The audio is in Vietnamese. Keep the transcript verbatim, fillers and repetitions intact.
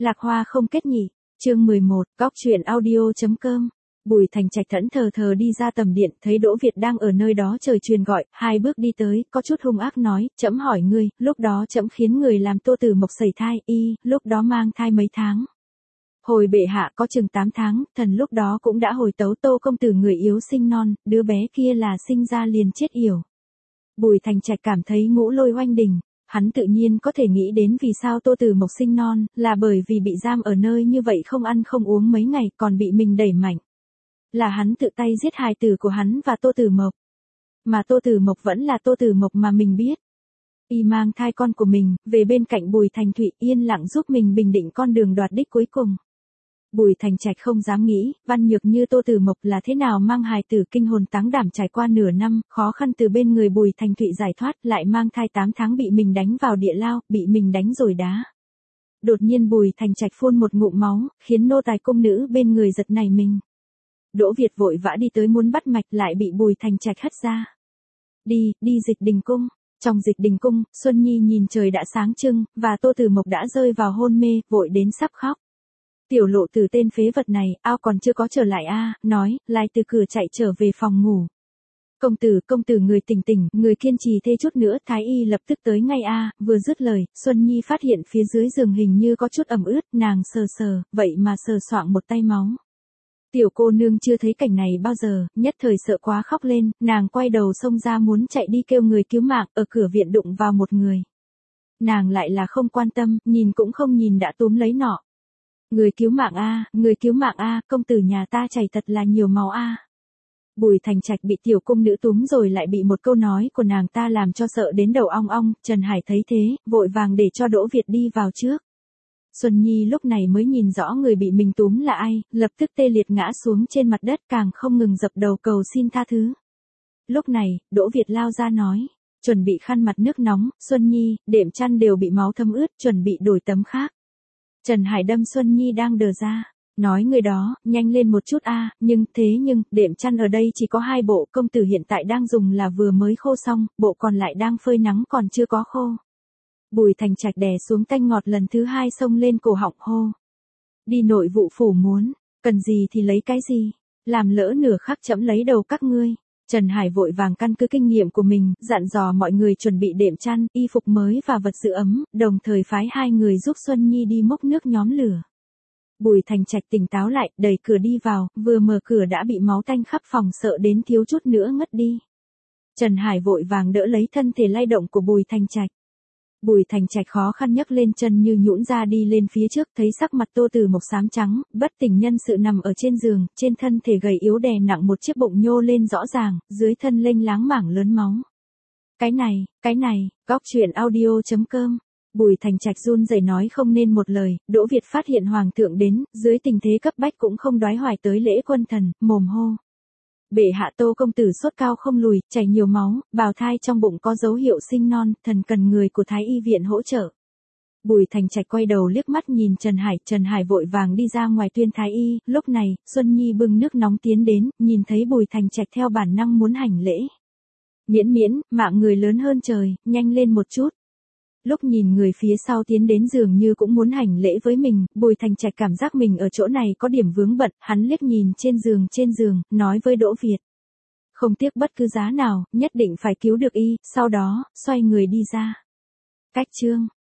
Lạc hoa không kết nhỉ. Chương mười một, Góc truyện audio.com. Bùi Thành Trạch thẫn thờ thờ đi ra tầm điện, thấy Đỗ Việt đang ở nơi đó trời truyền gọi, hai bước đi tới, có chút hung ác nói, trẫm hỏi ngươi, lúc đó trẫm khiến người làm Tô Tử Mộc sẩy thai, y, lúc đó mang thai mấy tháng? Hồi bệ hạ có chừng tám tháng, thần lúc đó cũng đã hồi tấu Tô công tử người yếu sinh non, đứa bé kia là sinh ra liền chết yểu. Bùi Thành Trạch cảm thấy ngũ lôi oanh đình. Hắn tự nhiên có thể nghĩ đến vì sao Tô Tử Mộc sinh non, là bởi vì bị giam ở nơi như vậy không ăn không uống mấy ngày còn bị mình đẩy mạnh. Là hắn tự tay giết hài tử của hắn và Tô Tử Mộc. Mà Tô Tử Mộc vẫn là Tô Tử Mộc mà mình biết. Y mang thai con của mình, về bên cạnh Bùi Thành Thụy yên lặng giúp mình bình định con đường đoạt đích cuối cùng. Bùi Thành Trạch không dám nghĩ, văn nhược như Tô Tử Mộc là thế nào mang hài tử kinh hồn táng đảm trải qua nửa năm, khó khăn từ bên người Bùi Thành Thụy giải thoát, lại mang thai tám tháng bị mình đánh vào địa lao, bị mình đánh rồi đá. Đột nhiên Bùi Thành Trạch phun một ngụm máu, khiến nô tài cung nữ bên người giật nảy mình. Đỗ Việt vội vã đi tới muốn bắt mạch lại bị Bùi Thành Trạch hất ra. Đi, đi Dịch Đình cung. Trong Dịch Đình cung, Xuân Nhi nhìn trời đã sáng trưng, và Tô Tử Mộc đã rơi vào hôn mê, vội đến sắp khóc. Tiểu Lộ Tử tên phế vật này, ao còn chưa có trở lại a, à, nói, lại từ cửa chạy trở về phòng ngủ. Công tử, công tử người tỉnh tỉnh, người kiên trì thêm chút nữa, thái y lập tức tới ngay a, à, vừa dứt lời, Xuân Nhi phát hiện phía dưới giường hình như có chút ẩm ướt, nàng sờ sờ, vậy mà sờ soạng một tay máu. Tiểu cô nương chưa thấy cảnh này bao giờ, nhất thời sợ quá khóc lên, nàng quay đầu xông ra muốn chạy đi kêu người cứu mạng, ở cửa viện đụng vào một người. Nàng lại là không quan tâm, nhìn cũng không nhìn đã túm lấy nọ. Người cứu mạng a, người cứu mạng a, công tử nhà ta chảy thật là nhiều máu a. Bùi Thành Trạch bị tiểu cung nữ túm rồi lại bị một câu nói của nàng ta làm cho sợ đến đầu ong ong, Trần Hải thấy thế, vội vàng để cho Đỗ Việt đi vào trước. Xuân Nhi lúc này mới nhìn rõ người bị mình túm là ai, lập tức tê liệt ngã xuống trên mặt đất càng không ngừng dập đầu cầu xin tha thứ. Lúc này, Đỗ Việt lao ra nói, chuẩn bị khăn mặt nước nóng, Xuân Nhi, đệm chăn đều bị máu thấm ướt, chuẩn bị đổi tấm khác. Trần Hải đâm Xuân Nhi đang đờ ra, nói người đó, nhanh lên một chút a, à, nhưng, thế nhưng, đệm chăn ở đây chỉ có hai bộ, công tử hiện tại đang dùng là vừa mới khô xong, bộ còn lại đang phơi nắng còn chưa có khô. Bùi Thành Trạch đè xuống tanh ngọt lần thứ hai xông lên cổ họng hô. Đi nội vụ phủ muốn, cần gì thì lấy cái gì, làm lỡ nửa khắc chẫm lấy đầu các ngươi. Trần Hải vội vàng căn cứ kinh nghiệm của mình, dặn dò mọi người chuẩn bị đệm chăn, y phục mới và vật giữ ấm, đồng thời phái hai người giúp Xuân Nhi đi múc nước nhóm lửa. Bùi Thành Trạch tỉnh táo lại, đẩy cửa đi vào, vừa mở cửa đã bị máu tanh khắp phòng sợ đến thiếu chút nữa ngất đi. Trần Hải vội vàng đỡ lấy thân thể lay động của Bùi Thành Trạch. Bùi Thành Trạch khó khăn nhấc lên chân như nhũn ra đi lên phía trước, thấy sắc mặt Tô Tử Mộc xám trắng, bất tỉnh nhân sự nằm ở trên giường, trên thân thể gầy yếu đè nặng một chiếc bụng nhô lên rõ ràng, dưới thân lênh láng mảng lớn máu. Cái này, cái này, Góc truyện audio.com. Bùi Thành Trạch run rẩy nói không nên một lời, Đỗ Việt phát hiện hoàng thượng đến, dưới tình thế cấp bách cũng không đoái hoài tới lễ quân thần, mồm hô. Bệ hạ Tô công tử sốt cao không lùi, chảy nhiều máu, bào thai trong bụng có dấu hiệu sinh non, thần cần người của Thái y viện hỗ trợ. Bùi Thành Trạch quay đầu liếc mắt nhìn Trần Hải, Trần Hải vội vàng đi ra ngoài tuyên Thái y, lúc này, Xuân Nhi bưng nước nóng tiến đến, nhìn thấy Bùi Thành Trạch theo bản năng muốn hành lễ. Miễn miễn, mạng người lớn hơn trời, nhanh lên một chút. Lúc nhìn người phía sau tiến đến dường như cũng muốn hành lễ với mình, Bùi Thành Trạch cảm giác mình ở chỗ này có điểm vướng bận, hắn liếc nhìn trên giường trên giường, nói với Đỗ Việt. Không tiếc bất cứ giá nào, nhất định phải cứu được y, sau đó, xoay người đi ra. Cách chương.